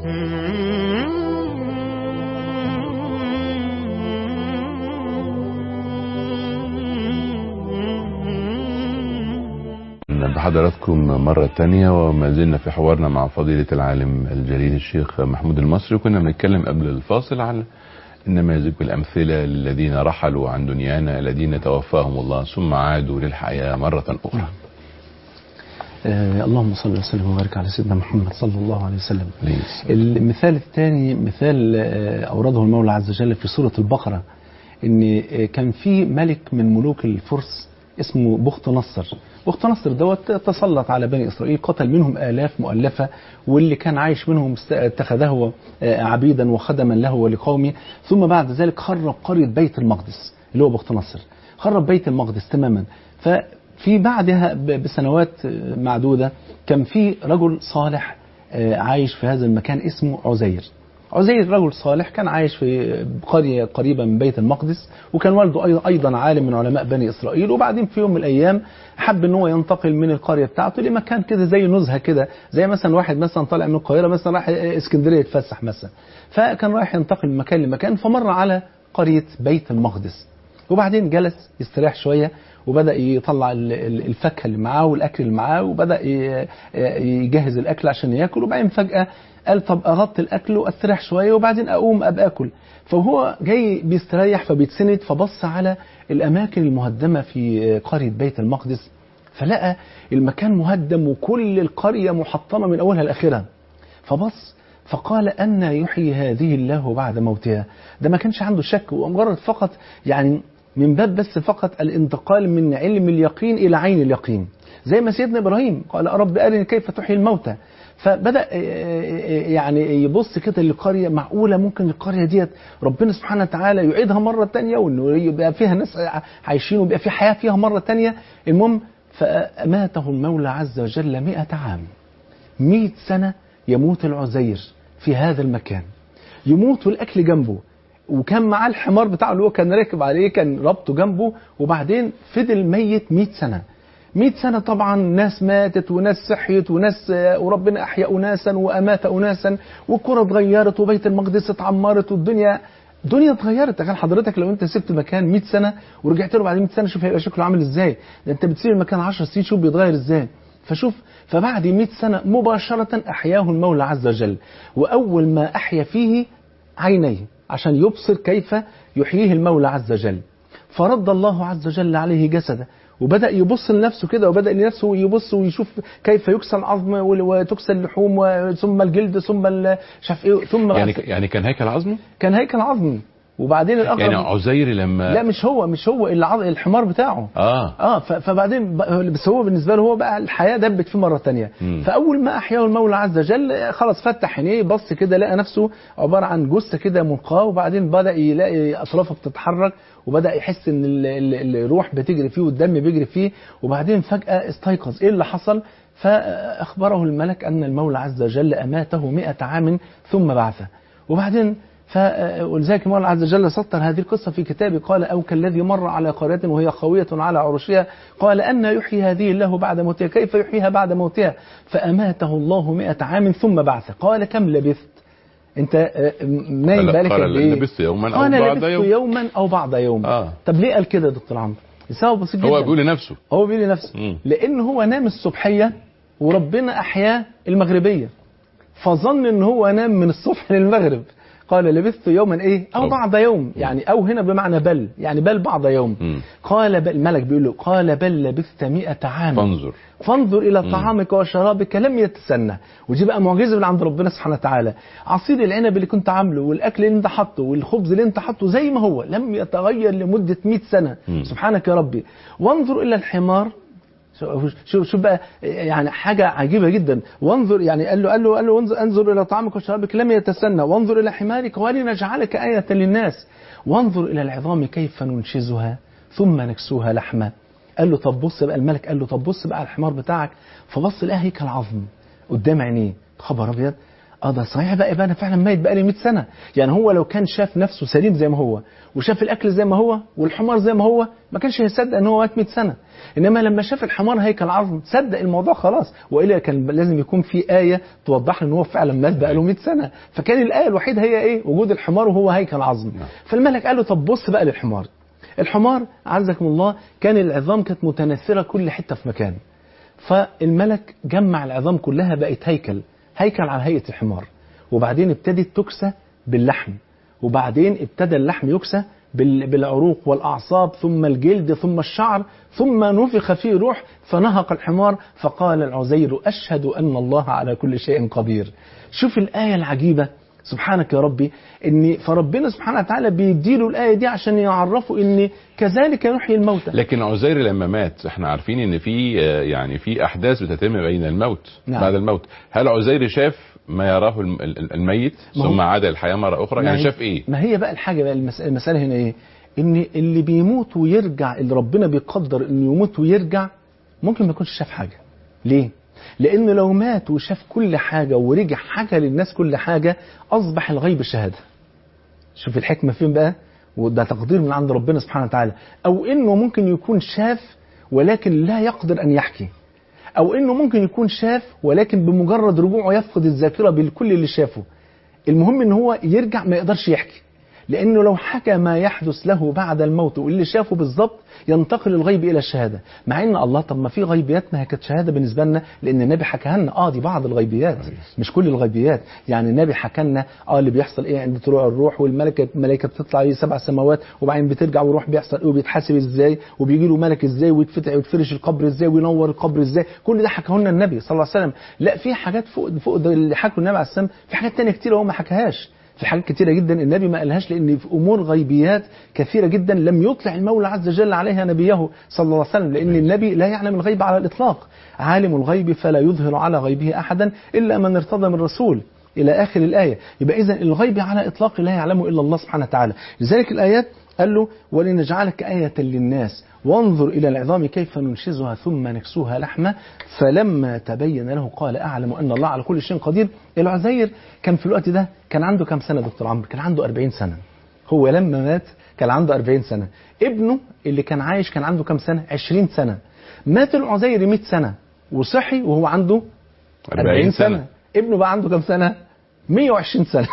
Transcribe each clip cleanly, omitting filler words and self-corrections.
بحضراتكم مرة تانية، وما زلنا في حوارنا مع فضيلة العالم الجليل الشيخ محمود المصري. كنا بنتكلم قبل الفاصل على النماذج والأمثلة الذين رحلوا عن دنيانا، الذين توفاهم الله ثم عادوا للحياة مرة أخرى. اللهم صل وسلم وبارك على سيدنا محمد صلى الله عليه وسلم. المثال الثاني مثال أورده المولى عز وجل في سورة البقرة، إن كان في ملك من ملوك الفرس اسمه بخت نصر. بخت نصر دوت تسلط على بني إسرائيل، قتل منهم آلاف مؤلفة، واللي كان عايش منهم اتخذه عبيدا وخدما له ولقومه. ثم بعد ذلك خرب قرية بيت المقدس، اللي هو بخت نصر، خرب بيت المقدس تماما. ففي بعدها بسنوات معدودة كان في رجل صالح عايش في هذا المكان اسمه عزير. عزير رجل صالح كان عايش في قرية قريبة من بيت المقدس، وكان والده أيضا عالم من علماء بني إسرائيل. وبعدين في يوم من الأيام حب ان هو ينتقل من القرية بتاعته لمكان كده زي نزهة كده، زي مثلا واحد مثلا طالع من القاهرة مثلا راح اسكندرية يتفسح مثلا، فكان رايح ينتقل من مكان لمكان، فمر على قرية بيت المقدس. وبعدين جلس يستريح شوية، وبدأ يطلع الفاكهة اللي معاه والأكل اللي معاه، وبدأ يجهز الأكل عشان يأكل. وبعدين فجأة قال طب أغطي الأكل وأستريح شوية وبعدين أقوم أبقى أكل. فهو جاي بيستريح فبيتسند، فبص على الأماكن المهدمة في قرية بيت المقدس، فلقى المكان مهدم وكل القرية محطمة من أولها لآخرها. فبص فقال أن يحيي هذه الله بعد موتها. ده ما كانش عنده شك، ومجرد فقط يعني من باب بس فقط الانتقال من علم اليقين إلى عين اليقين، زي ما سيدنا إبراهيم قال رب أرني كيف تحيي الموتى. فبدأ يعني يبص كده للقرية، معقولة ممكن القرية ديت ربنا سبحانه وتعالى يعيدها مرة تانية، وإنه يبقى فيها ناس عايشين ويبقى في حياة فيها مرة تانية. المهم فأماته المولى عز وجل 100 عام، 100 سنة يموت العزير في هذا المكان، يموت والأكل جنبه، وكان معاه الحمار بتاعه اللي هو كان راكب عليه كان ربطه جنبه. وبعدين فضل ميت 100 سنة. 100 سنة طبعا ناس ماتت وناس صحيت وناس، وربنا أحيا أناسا وأمات أناسا، والكرة اتغيرت وبيت المقدس اتعمرت والدنيا اتغيرت. تخيل حضرتك لو انت سبت مكان 100 سنة ورجعت له بعد 100 سنة، شوف هيبقى شكله عامل ازاي. ده انت بتسيب المكان 10 سنين شوف بيتغير ازاي. فشوف فبعد 100 سنة مباشرة أحياه المولى عز وجل، وأول ما أحيا فيه عينيه عشان يبصر كيف يحييه المولى عز وجل، فرد الله عز وجل عليه جسده، وبدأ يبص لنفسه كده، وبدأ لنفسه يبص ويشوف كيف يكسى العظم وتكسى اللحوم ثم الجلد ثم شاف ايه ثم يعني كان هيكل عظمي، كان هيكل عظمي. وبعدين الأقرب يعني عزير لما لا مش هو الحمار بتاعه فبعدين بس هو بالنسبه له هو بقى الحياه دبت فيه مره ثانيه. فاول ما احياه المولى عز وجل خلاص فتح عينيه، بص كده لقى نفسه عباره عن جثه كده ملقاه، وبعدين بدا يلاقي اطرافه بتتحرك، وبدا يحس ان الروح بتجري فيه والدم بيجري فيه. وبعدين فجاه استيقظ، ايه اللي حصل؟ فاخبره الملك ان المولى عز وجل اماته 100 عام ثم بعثه. وبعدين ولذلك المولى عز وجل سطر هذه القصة في كتابه، قال أو كالذي مر على قرية وهي خاوية على عروشها قال أن يحيي هذه الله بعد موتها كيف يحييها بعد موتها فأماته الله 100 عام ثم بعثه. قال كم لبثت انت نايم بالك قد ايه؟ لبثت يوما أو بعض يوم. يوما أو بعض يوم. طب ليه قال كده يا دكتور عمرو؟ السبب بسيط جدا، هو بيقول لنفسه لأن هو نام الصبحية وربنا أحياه المغربية، فظن ان هو نام من الصبح للمغرب. قال لبثت يوما ايه او بعض يوم، يعني او هنا بمعنى بل، يعني بل بعض يوم. قال بل، الملك بيقول له قال بل لبثت 100 عام فانظر الى طعامك وشرابك لم يتسنى. ودي بقى معجزه من عند ربنا سبحانه وتعالى. عصير العنب اللي كنت عامله والاكل اللي انت حاطه والخبز اللي انت حاطه زي ما هو لم يتغير لمده 100 سنه. سبحانك يا ربي. وانظر الى الحمار، شوف بقى يعني حاجة عجيبة جدا. وانظر يعني قال له انظر إلى طعامك وشرابك لم يتسنى، وانظر إلى حمارك ولنجعلك آية للناس، وانظر إلى العظام كيف ننشزها ثم نكسوها لحما. قال له طب بص بقى، الملك قال له طب بص بقى على الحمار بتاعك. فبص لقى هيكل عظم قدام عينيه. خبر أبيض، ده صحيح بقى، يبقى انا فعلا ميت بقى لي 100 سنه. يعني هو لو كان شاف نفسه سليم زي ما هو، وشاف الاكل زي ما هو، والحمار زي ما هو، ما كانش هيصدق ان هو مات 100 سنه. انما لما شاف الحمار هيكل عظم صدق الموضوع خلاص، والا كان لازم يكون في ايه توضح له ان هو فعلا مات بقى له 100 سنه. فكان الايه الوحيده هي ايه؟ وجود الحمار وهو هيكل عظم. فالملك قال له طب بص بقى للحمار. الحمار عزكم الله كان العظام كانت متنثره كل حته في مكان. فالملك جمع العظام كلها بقت هيكل على هيئه الحمار. وبعدين ابتدت تكسى باللحم، وبعدين ابتدى اللحم يكسى بالعروق والأعصاب، ثم الجلد، ثم الشعر، ثم نفخ فيه روح فنهق الحمار. فقال العزير أشهد أن الله على كل شيء قدير. شوف الآية العجيبة، سبحانك يا ربي، ان فربنا سبحانه وتعالى بيديله الآية دي عشان يعرفوا ان كذلك يحيي الموتى. لكن عزير لما مات احنا عارفين ان في يعني في احداث بتتم بين الموت بعد الموت. هل عزير شاف ما يراه الميت ثم عاد الحياة مرة أخرى؟ يعني شاف إيه؟ ما هي بقى الحاجة بقى، المسألة هنا إيه؟ إن اللي بيموت ويرجع، اللي ربنا بيقدر إنه يموت ويرجع، ممكن ما يكونش شاف حاجة. ليه؟ لأنه لو مات وشاف كل حاجة ورجع حاجة للناس كل حاجة، أصبح الغيب شهادة. شوف الحكمة فين بقى؟ وده تقدير من عند ربنا سبحانه وتعالى. أو إنه ممكن يكون شاف ولكن لا يقدر أن يحكي، أو إنه ممكن يكون شاف ولكن بمجرد رجوعه يفقد الذاكرة بالكل اللي شافه. المهم إن هو يرجع ما يقدرش يحكي، لأنه لو حكى ما يحدث له بعد الموت واللي شافه بالظبط ينتقل الغيب إلى الشهادة. مع إن الله طب ما في غيبيات ما هي كانت شهادة بالنسبة لنا، لأن النبي حكى لنا دي بعض الغيبيات مش كل الغيبيات. يعني النبي حكى لنا اللي بيحصل إيه عند طلوع الروح، والملائكة بتطلع ليه 7 سماوات وبعدين بترجع والروح بيحصل إيه وبيتحاسب إزاي وبيجي له ملك إزاي ويتفرش القبر إزاي وينور القبر إزاي. كل ده حكاه لنا النبي صلى الله عليه وسلم. لا في حاجات فوق اللي حكوا النبي عليه السلام، في حاجات تانية كتير هو ما حكاهاش. في حاجات كتيرة جدا النبي ما قالهاش، لأن في أمور غيبيات كثيرة جدا لم يطلع المولى عز وجل عليها نبيه صلى الله عليه وسلم، لأن النبي لا يعلم الغيب على الإطلاق. عالم الغيب فلا يظهر على غيبه أحدا إلا من ارتضى من رسول، إلى آخر الآية. يبقى إذن الغيب على إطلاق لا يعلمه إلا الله سبحانه وتعالى. لذلك الآيات قال له ولنجعلك آية للناس وانظر إلى العظام كيف ننشزها ثم نكسوها لحمة فلما تبين له قال أعلم أن الله على كل شيء قدير. العزير كان في الوقت ده كان عنده كم سنة دكتور عمرو؟ كان عنده 40 سنة. هو لما مات كان عنده 40 سنة. ابنه اللي كان عايش كان عنده كم سنة؟ 20 سنة. مات العزير 100 سنة وصحي وهو عنده 40 سنة. ابنه بقى عنده كم سنة؟ 120 سنة.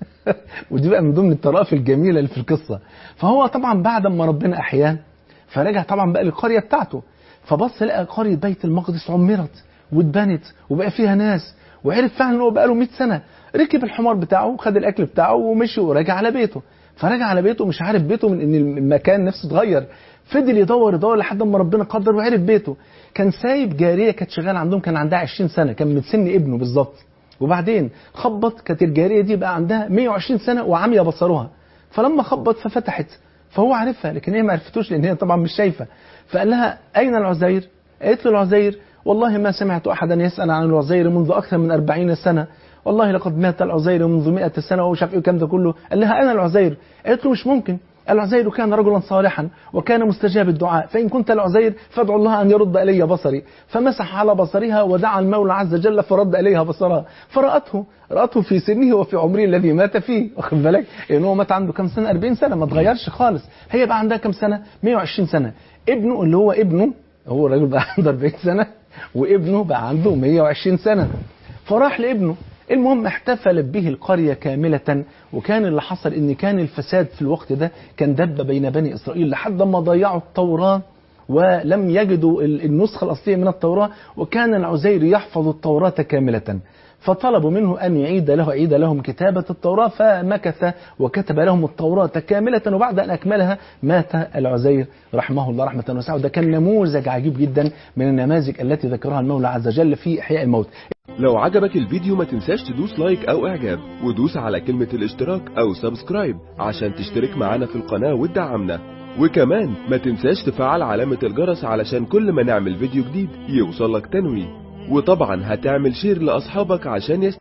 ودي بقى من ضمن الطرائف الجميلة اللي في القصة. فهو طبعا بعد ما ربنا أحياه فرجع طبعا بقى للقرية بتاعته، فبص لقى قرية بيت المقدس عمرت واتبنت وبقى فيها ناس، وعرف فعلا ان هو بقى له 100 سنة. ركب الحمار بتاعه وخد الأكل بتاعه ومشي ورجع على بيته. فرجع على بيته مش عارف بيته من ان المكان نفسه اتغير. فضل يدور لحد ما ربنا قدر وعرف بيته. كان سايب جارية كانت شغالة عندهم، كان عندها 20 سنة، كان من سن ابنه بالظبط. وبعدين خبط، كانت الجارية دي بقى عندها 120 سنة وعمية بصرها. فلما خبط ففتحت، فهو عارفها لكن هي ما عرفتوش لان هي طبعا مش شايفة. فقال لها أين العزير؟ قالت له العزير والله ما سمعت أحدا يسأل عن العزير منذ أكثر من 40 سنة، والله لقد مات العزير منذ 100 سنة ومش عارف ايه الكلام ده كله. قال لها أنا العزير. قالت له مش ممكن، العزير كان رجلا صالحا وكان مستجاب الدعاء، فإن كنت العزير فادعو الله أن يرد إلي بصري. فمسح على بصرها ودعا المولى عز وجل فرد إليها بصرها، فرأته في سنه وفي عمره الذي مات فيه. واخد بالك إن هو مات عنده كم سنة؟ 40 سنة، ما اتغيرش خالص. هي بقى عندها كم سنة؟ 120 سنة. ابنه اللي هو ابنه، هو الراجل بقى عنده 40 سنة وابنه بقى عنده 120 سنة. فراح لابنه. المهم احتفلت به القرية كاملة. وكان اللي حصل ان كان الفساد في الوقت ده كان دب بين بني إسرائيل لحد ما ضيعوا التوراة ولم يجدوا النسخة الأصلية من التوراة، وكان العزير يحفظ التوراة كاملة. فطلبوا منه أن يعيد لهم كتابة التوراة، فمكث وكتب لهم التوراة كاملة. وبعد أن أكملها مات العزير رحمه الله رحمة واسعة. وده كان نموذج عجيب جدا من النماذج التي ذكرها المولى عز وجل في إحياء الموت. لو عجبك الفيديو ما تنساش تدوس لايك أو إعجاب، ودوس على كلمة الاشتراك أو سبسكرايب عشان تشترك معنا في القناة وتدعمنا. وكمان ما تنساش تفعل علامة الجرس علشان كل ما نعمل فيديو جديد يوصلك تنويه. وطبعا هتعمل شير لأصحابك عشان